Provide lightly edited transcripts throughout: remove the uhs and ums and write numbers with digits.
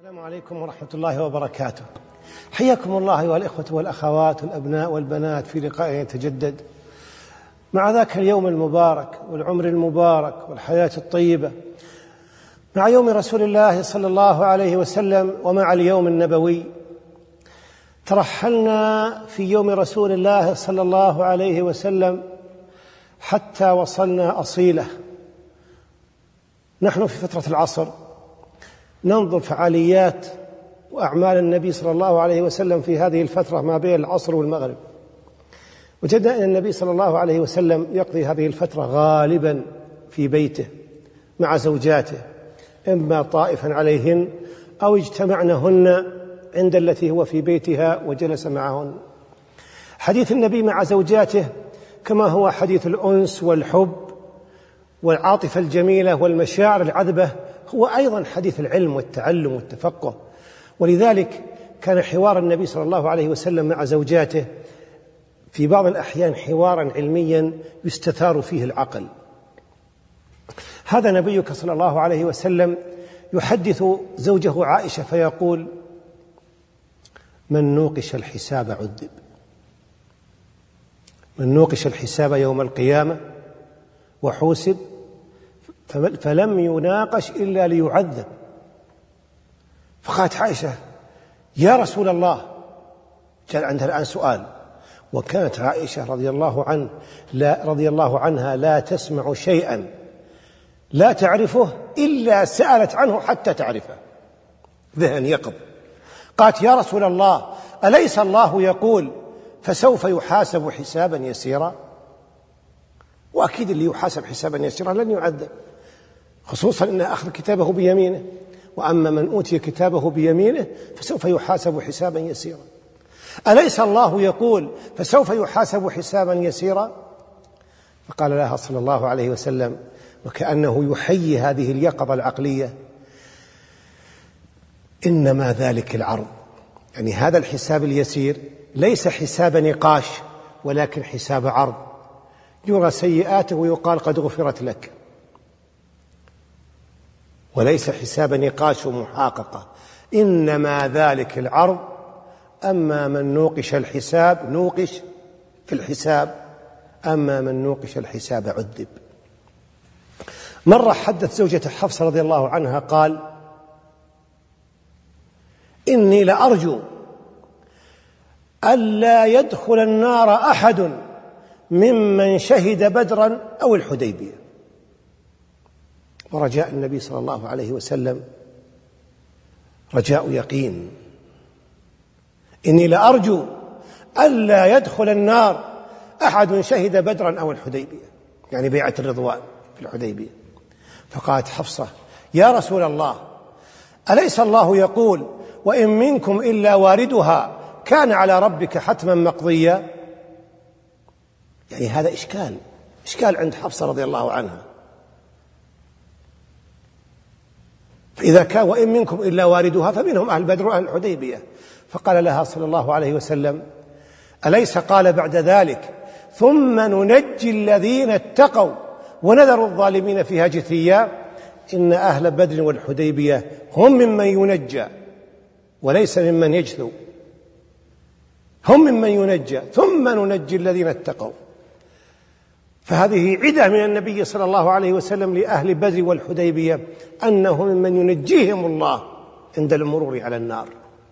السلام عليكم ورحمة الله وبركاته. حياكم الله أيها الإخوة والأخوات والأبناء والبنات في لقاء يتجدد مع ذاك اليوم المبارك والعمر المبارك والحياة الطيبة، مع يوم رسول الله صلى الله عليه وسلم ومع اليوم النبوي. ترحلنا في يوم رسول الله صلى الله عليه وسلم حتى وصلنا أصيلة. نحن في فترة العصر ننظر فعاليات وأعمال النبي صلى الله عليه وسلم في هذه الفترة ما بين العصر والمغرب. وجدنا أن النبي صلى الله عليه وسلم يقضي هذه الفترة غالبا في بيته مع زوجاته، إما طائفا عليهن أو اجتمعنهن عند التي هو في بيتها وجلس معهن. حديث النبي مع زوجاته كما هو حديث الأنس والحب والعاطفة الجميلة والمشاعر العذبة هو أيضا حديث العلم والتعلم والتفقه. ولذلك كان حوار النبي صلى الله عليه وسلم مع زوجاته في بعض الأحيان حوارا علميا يستثار فيه العقل. هذا نبيك صلى الله عليه وسلم يحدث زوجه عائشة فيقول: من نوقش الحساب عذب. من نوقش الحساب يوم القيامة وحوسب فلم يناقش إلا ليعذب. فقالت عائشة: يا رسول الله، كان عندها الآن سؤال، وكانت عائشة رضي الله عنها لا تسمع شيئا لا تعرفه إلا سألت عنه حتى تعرفه، ذهن يقظ. قالت: يا رسول الله، أليس الله يقول فسوف يحاسب حسابا يسيرا؟ وأكيد اللي يحاسب حسابا يسيرا لن يعذب، خصوصا أن أخذ كتابه بيمينه، وأما من أوتي كتابه بيمينه فسوف يحاسب حسابا يسيرا. أليس الله يقول فسوف يحاسب حسابا يسيرا؟ فقال لها صلى الله عليه وسلم وكأنه يحيي هذه اليقظة العقلية: إنما ذلك العرض. يعني هذا الحساب اليسير ليس حساب نقاش ولكن حساب عرض، يرى سيئاته ويقال قد غفرت لك، وليس حساب نقاش ومحاققة. إنما ذلك العرض، أما من نوقش الحساب نوقش في الحساب، أما من نوقش الحساب عذب. مرة حدث زوجة حفصة رضي الله عنها قال: إني لأرجو ألا يدخل النار أحد ممن شهد بدرا أو الحديبية. ورجاء النبي صلى الله عليه وسلم رجاء يقين. إني لأرجو ألا يدخل النار أحد شهد بدرا أو الحديبية، يعني بيعة الرضوان في الحديبية. فقالت حفصة: يا رسول الله، أليس الله يقول وإن منكم إلا واردها كان على ربك حتما مقضيا؟ يعني هذا إشكال عند حفصة رضي الله عنها. فإذا كان وإن منكم إلا واردها فمنهم أهل بدر وأهل الحديبية. فقال لها صلى الله عليه وسلم: أليس قال بعد ذلك ثم ننجي الذين اتقوا ونذر الظالمين فيها جثيا؟ إن أهل بدر والحديبية هم ممن ينجى وليس ممن يجثو، هم ممن ينجى ثم ننجي الذين اتقوا. فهذه عدة من النبي صلى الله عليه وسلم لأهل بدر والحديبية أنهم ممن ينجيهم الله عند المرور على النار.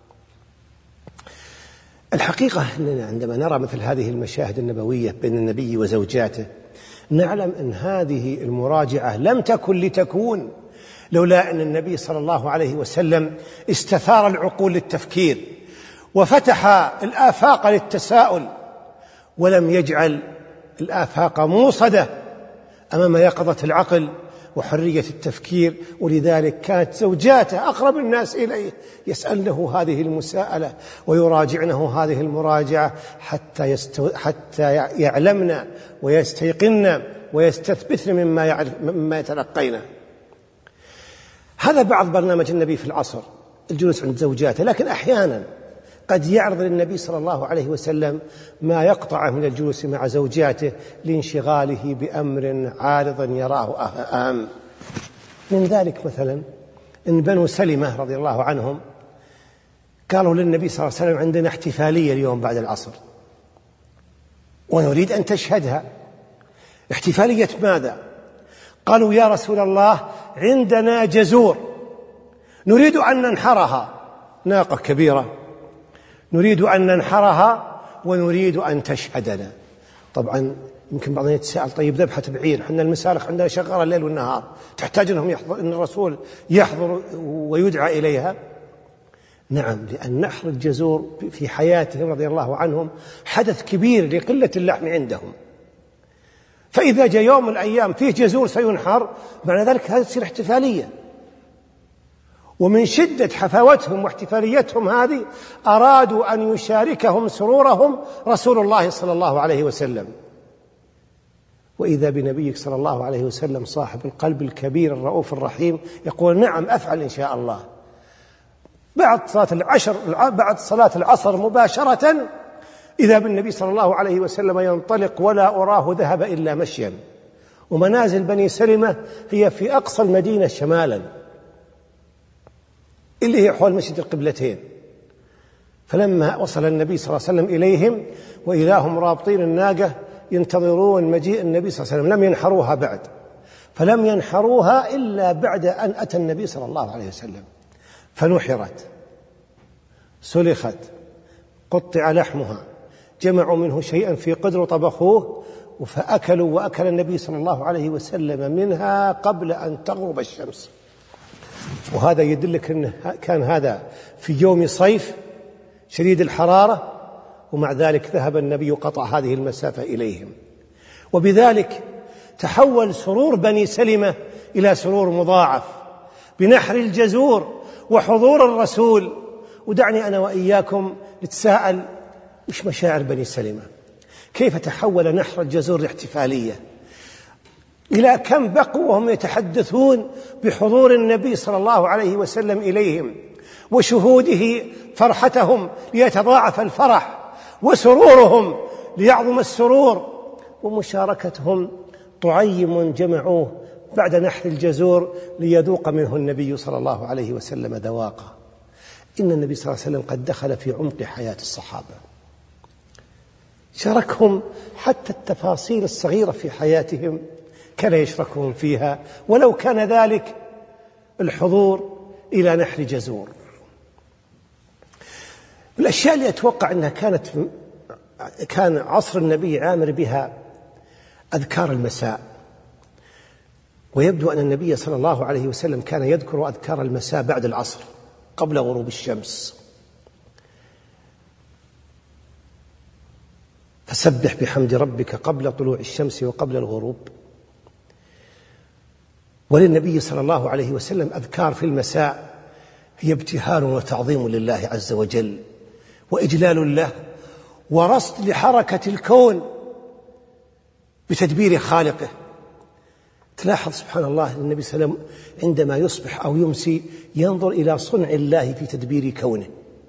الحقيقة أننا عندما نرى مثل هذه المشاهد النبوية بين النبي وزوجاته نعلم أن هذه المراجعة لم تكن لتكون لولا أن النبي صلى الله عليه وسلم استثار العقول للتفكير وفتح الآفاق للتساؤل، ولم يجعل الآفاق موصدة أمام يقظة العقل وحرية التفكير. ولذلك كانت زوجاته أقرب الناس إليه يسألنه هذه المساءلة ويراجعنه هذه المراجعة حتى يعلمن ويستيقن ويستثبتن مما يتلقين. هذا بعض برنامج النبي في العصر، الجلوس عند زوجاته. لكن أحيانا قد يعرض للنبي صلى الله عليه وسلم ما يقطعه من الجلوس مع زوجاته لانشغاله بأمر عارض يراه أهم. من ذلك مثلا إن بنو سلمة رضي الله عنهم قالوا للنبي صلى الله عليه وسلم عندنا احتفالية اليوم بعد العصر ونريد أن تشهدها. احتفالية ماذا؟ قالوا يا رسول الله عندنا جزور نريد أن ننحرها، ناقة كبيرة نريد أن ننحرها ونريد أن تشهدنا. طبعا يمكن بعضهم يتساءل طيب ذبحة بعير، حنا المسالخ عندنا شغالة الليل والنهار، تحتاج أن الرسول يحضر ويدعى إليها؟ نعم، لأن نحر الجزور في حياتهم رضي الله عنهم حدث كبير لقلة اللحم عندهم، فإذا جاء يوم من الأيام فيه جزور سينحر معنى ذلك هذه تصير احتفالية. ومن شدة حفاوتهم واحتفاليتهم هذه أرادوا أن يشاركهم سرورهم رسول الله صلى الله عليه وسلم. وإذا بنبيك صلى الله عليه وسلم صاحب القلب الكبير الرؤوف الرحيم يقول نعم أفعل إن شاء الله. بعد صلاة العصر مباشرة إذا بالنبي صلى الله عليه وسلم ينطلق ولا أراه ذهب إلا مشيا، ومنازل بني سلمة هي في أقصى المدينة شمالا اللي هي حول مسجد القبلتين. فلما وصل النبي صلى الله عليه وسلم إليهم وإذا هم رابطين الناقة ينتظرون مجيء النبي صلى الله عليه وسلم، لم ينحروها بعد، فلم ينحروها إلا بعد أن أتى النبي صلى الله عليه وسلم، فنحرت سلخت قطع لحمها، جمعوا منه شيئا في قدر طبخوه فأكلوا، وأكل النبي صلى الله عليه وسلم منها قبل أن تغرب الشمس. وهذا يدلك أن كان هذا في يوم صيف شديد الحرارة، ومع ذلك ذهب النبي قطع هذه المسافة إليهم. وبذلك تحول سرور بني سلمة إلى سرور مضاعف بنحر الجزور وحضور الرسول. ودعني أنا وإياكم نتساءل إيش مشاعر بني سلمة؟ كيف تحول نحر الجزور لاحتفالية؟ إلى كم بقوا وهم يتحدثون بحضور النبي صلى الله عليه وسلم إليهم وشهوده فرحتهم ليتضاعف الفرح، وسرورهم ليعظم السرور، ومشاركتهم طعيم جمعوه بعد نحر الجزور ليذوق منه النبي صلى الله عليه وسلم ذواقه. إن النبي صلى الله عليه وسلم قد دخل في عمق حياة الصحابة، شاركهم حتى التفاصيل الصغيرة في حياتهم كان يشركهم فيها، ولو كان ذلك الحضور إلى نحر جزور. الأشياء اللي أتوقع أنها كان عصر النبي عامر بها أذكار المساء، ويبدو أن النبي صلى الله عليه وسلم كان يذكر أذكار المساء بعد العصر قبل غروب الشمس. فسبح بحمد ربك قبل طلوع الشمس وقبل الغروب. وللنبي صلى الله عليه وسلم أذكار في المساء هي ابتهال وتعظيم لله عز وجل وإجلال له ورصد لحركة الكون بتدبير خالقه. تلاحظ سبحان الله النبي صلى الله عليه وسلم عندما يصبح أو يمسي ينظر إلى صنع الله في تدبير كونه.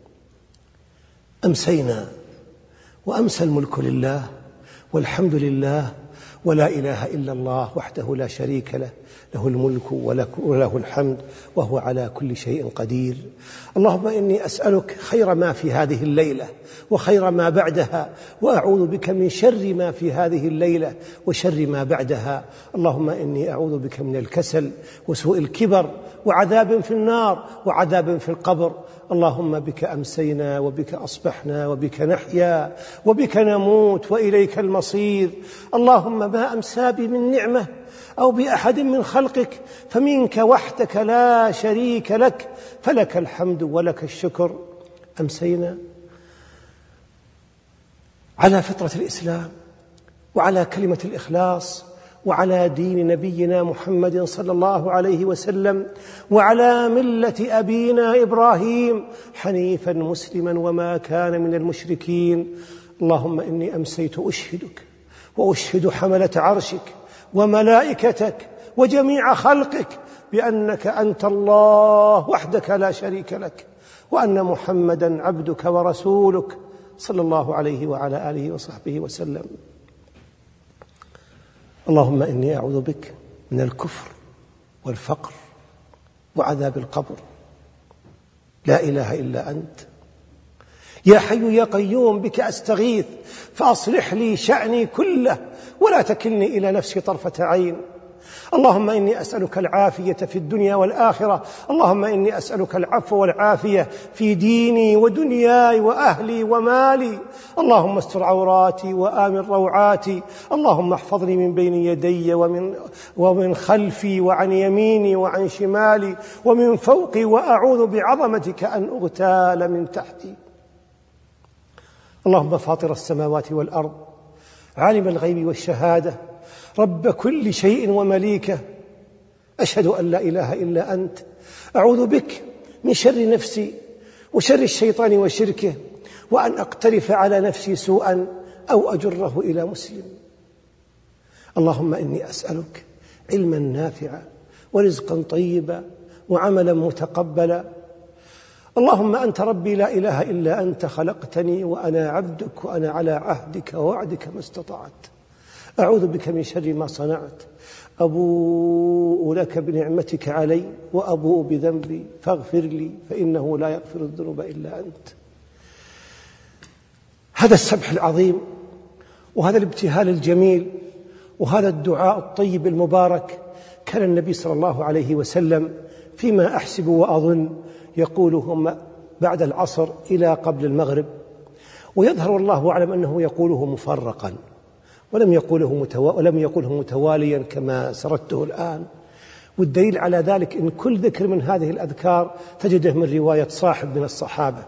أمسينا وأمسى الملك لله والحمد لله ولا إله إلا الله وحده لا شريك له، له الملك وله الحمد وهو على كل شيء قدير. اللهم إني أسألك خير ما في هذه الليلة وخير ما بعدها، وأعوذ بك من شر ما في هذه الليلة وشر ما بعدها. اللهم إني أعوذ بك من الكسل وسوء الكبر وعذاب في النار وعذاب في القبر. اللهم بك أمسينا وبك أصبحنا وبك نحيا وبك نموت وإليك المصير. اللهم ما أمسى بي من نعمة أو بأحد من خلقك فمنك وحدك لا شريك لك، فلك الحمد ولك الشكر. أمسينا على فطرة الإسلام وعلى كلمة الإخلاص وعلى دين نبينا محمد صلى الله عليه وسلم وعلى ملة أبينا إبراهيم حنيفا مسلما وما كان من المشركين. اللهم إني أمسيت أشهدك وأشهد حملة عرشك وملائكتك وجميع خلقك بأنك أنت الله وحدك لا شريك لك، وأن محمدا عبدك ورسولك صلى الله عليه وعلى آله وصحبه وسلم. اللهم إني أعوذ بك من الكفر والفقر وعذاب القبر. لا إله إلا أنت. يا حي يا قيوم بك أستغيث فأصلح لي شأني كله ولا تكلني إلى نفسي طرفة عين. اللهم إني أسألك العافية في الدنيا والآخرة. اللهم إني أسألك العفو والعافية في ديني ودنياي وأهلي ومالي. اللهم استر عوراتي وآمن روعاتي. اللهم احفظني من بين يدي ومن خلفي وعن يميني وعن شمالي ومن فوقي، وأعوذ بعظمتك أن أغتال من تحتي. اللهم فاطر السماوات والأرض، عالم الغيب والشهادة، رب كل شيء ومليكه، أشهد أن لا إله إلا أنت. أعوذ بك من شر نفسي وشر الشيطان وشركه، وأن أقترف على نفسي سوءا أو أجره إلى مسلم. اللهم إني أسألك علما نافعا ورزقا طيبا وعملا متقبلا. اللهم أنت ربي لا إله إلا أنت، خلقتني وأنا عبدك وأنا على عهدك ووعدك ما استطعت. أعوذ بك من شر ما صنعت، أبوء لك بنعمتك علي وأبوء بذنبي فاغفر لي فإنه لا يغفر الذنوب إلا أنت. هذا السبح العظيم وهذا الابتهال الجميل وهذا الدعاء الطيب المبارك كان النبي صلى الله عليه وسلم فيما أحسب وأظن يقولهم بعد العصر إلى قبل المغرب، ويظهر الله أعلم أنه يقوله مفرقا ولم يقوله متواليا كما سردته الآن. والدليل على ذلك إن كل ذكر من هذه الأذكار تجده من رواية صاحب من الصحابة،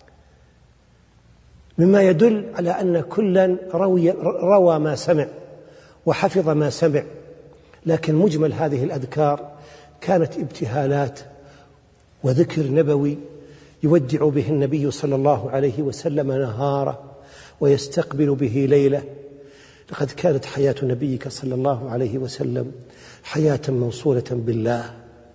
مما يدل على أن كلا روى ما سمع وحفظ ما سمع. لكن مجمل هذه الأذكار كانت ابتهالات وذكر نبوي يودع به النبي صلى الله عليه وسلم نهاره ويستقبل به ليله. لقد كانت حياة نبيك صلى الله عليه وسلم حياة موصولة بالله،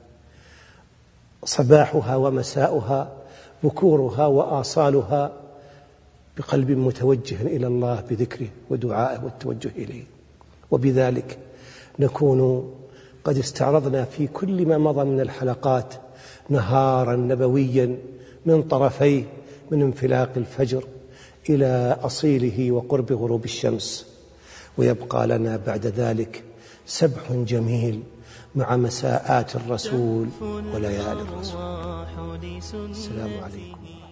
صباحها ومساؤها، بكورها وآصالها بقلب متوجه إلى الله بذكره ودعائه والتوجه إليه. وبذلك نكون قد استعرضنا في كل ما مضى من الحلقات نهارا نبويا من طرفيه، من انفلاق الفجر إلى أصيله وقرب غروب الشمس. ويبقى لنا بعد ذلك سبح جميل مع مساءات الرسول وليالي الرسول. السلام عليكم.